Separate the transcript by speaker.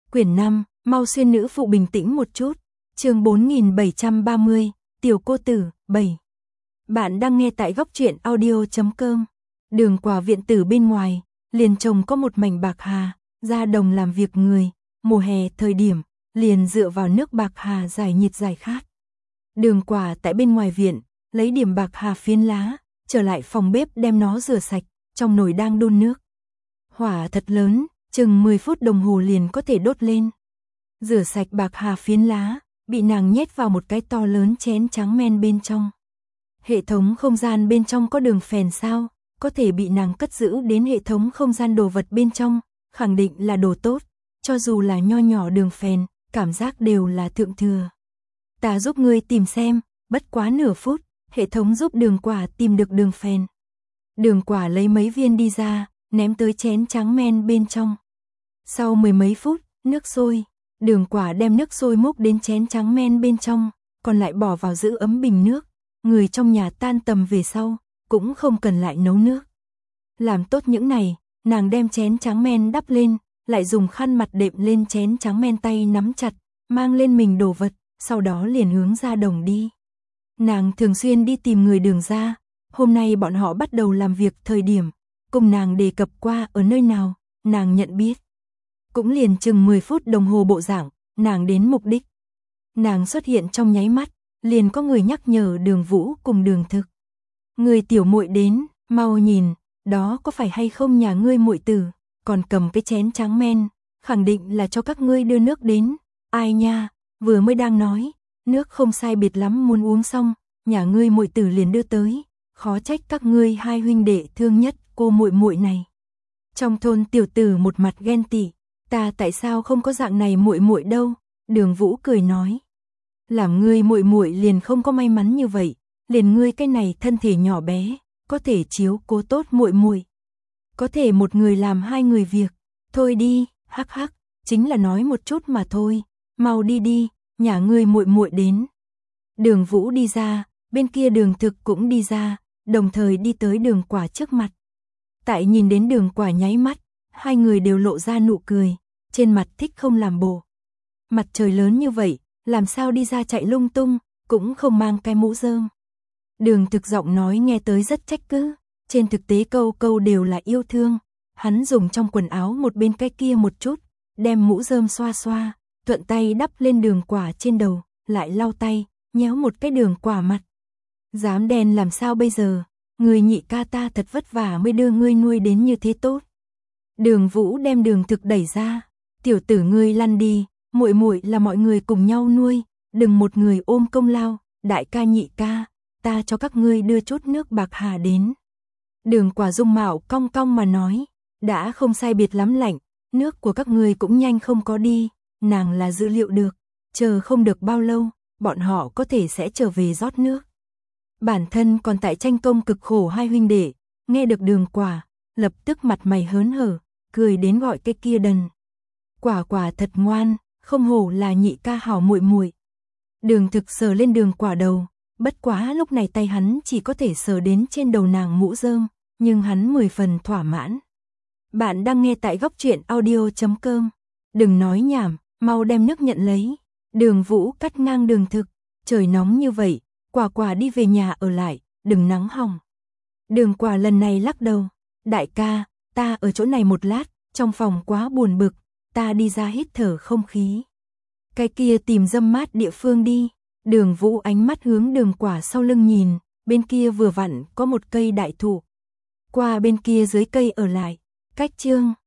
Speaker 1: Quyển 5, mau xuyên nữ phụ bình tĩnh một chút. Chương 4730, Tiểu cô tử, 7. Bạn đang nghe tại góc truyện audio.com. Đường quả viện tử bên ngoài, liền trồng có một mảnh bạc hà, ra đồng làm việc người, mùa hè thời điểm, liền dựa vào nước bạc hà giải nhiệt giải khát. Đường quả tại bên ngoài viện, lấy điểm bạc hà phiến lá, trở lại phòng bếp đem nó rửa sạch, trong nồi đang đun nước. Hỏa thật lớn, chừng 10 phút đồng hồ liền có thể đốt lên. Rửa sạch bạc hà phiến lá, bị nàng nhét vào một cái to lớn chén trắng men bên trong. Hệ thống không gian bên trong có đường phèn sao, có thể bị nàng cất giữ đến hệ thống không gian đồ vật bên trong, khẳng định là đồ tốt, cho dù là nho nhỏ đường phèn, cảm giác đều là thượng thừa. Ta giúp ngươi tìm xem, bất quá nửa phút, hệ thống giúp đường quả tìm được đường phèn. Đường quả lấy mấy viên đi ra, ném tới chén trắng men bên trong. Sau 10 mấy phút, nước sôi, đường quả đem nước sôi múc đến chén trắng men bên trong, còn lại bỏ vào giữ ấm bình nước. Người trong nhà tan tầm về sau, cũng không cần lại nấu nước. Làm tốt những này, nàng đem chén trắng men đắp lên, lại dùng khăn mặt đệm lên chén trắng men, tay nắm chặt, mang lên mình đồ vật, sau đó liền hướng ra đồng đi. Nàng thường xuyên đi tìm người đường ra, hôm nay bọn họ bắt đầu làm việc thời điểm, cùng nàng đề cập qua ở nơi nào, nàng nhận biết. Cũng liền chừng 10 phút đồng hồ bộ dạng, nàng đến mục đích. Nàng xuất hiện trong nháy mắt, liền có người nhắc nhở Đường Vũ cùng Đường Thực. Người tiểu muội đến, mau nhìn, đó có phải hay không nhà ngươi muội tử, còn cầm cái chén trắng men, khẳng định là cho các ngươi đưa nước đến. Ai nha, vừa mới đang nói, nước không sai biệt lắm muốn uống xong, nhà ngươi muội tử liền đưa tới, khó trách các ngươi hai huynh đệ thương nhất cô muội muội này. Trong thôn tiểu tử một mặt ghen tị, ta tại sao không có dạng này muội muội đâu? Đường Vũ cười nói, làm ngươi muội muội liền không có may mắn như vậy, liền ngươi cái này thân thể nhỏ bé, có thể chiếu cố tốt muội muội, có thể một người làm hai người việc. Thôi đi, hắc hắc, chính là nói một chút mà thôi, mau đi đi, nhà ngươi muội muội đến. Đường Vũ đi ra, bên kia Đường Thực cũng đi ra, đồng thời đi tới đường quả trước mặt. Tại nhìn đến đường quả nháy mắt, hai người đều lộ ra nụ cười, trên mặt thích không làm bộ. Mặt trời lớn như vậy, làm sao đi ra chạy lung tung, cũng không mang cái mũ rơm. Đường Thực giọng nói nghe tới rất trách cứ, trên thực tế câu câu đều là yêu thương. Hắn dùng trong quần áo một bên cái kia một chút, đem mũ rơm xoa xoa, thuận tay đắp lên đường quả trên đầu, lại lau tay, nhéo một cái đường quả mặt. Dám đen làm sao bây giờ, người nhị ca ta thật vất vả mới đưa ngươi nuôi đến như thế tốt. Đường Vũ đem Đường Thực đẩy ra, tiểu tử ngươi lăn đi, muội muội là mọi người cùng nhau nuôi, đừng một người ôm công lao, đại ca nhị ca, ta cho các ngươi đưa chút nước bạc hà đến. Đường quả dung mạo cong cong mà nói, đã không sai biệt lắm lạnh, nước của các ngươi cũng nhanh không có đi, nàng là dự liệu được, chờ không được bao lâu, bọn họ có thể sẽ trở về rót nước. Bản thân còn tại tranh công cực khổ hai huynh đệ, nghe được đường quả, lập tức mặt mày hớn hở, cười đến gọi cái kia đần. Quả quả thật ngoan, không hổ là nhị ca hảo muội muội. Đường Thực sờ lên đường quả đầu, bất quá lúc này tay hắn chỉ có thể sờ đến trên đầu nàng mũ rơm, nhưng hắn 10 phần thỏa mãn. Bạn đang nghe tại góc truyện audio.com. Đừng nói nhảm, mau đem nước nhận lấy. Đường Vũ cắt ngang Đường Thực, trời nóng như vậy, quả quả đi về nhà ở lại, đừng nắng hỏng. Đường quả lần này lắc đầu, đại ca, ta ở chỗ này một lát, trong phòng quá buồn bực, ta đi ra hít thở không khí. Cái kia tìm dâm mát địa phương đi. Đường Vũ ánh mắt hướng đường quả sau lưng nhìn, bên kia vừa vặn có một cây đại thụ. Qua bên kia dưới cây ở lại, cách chương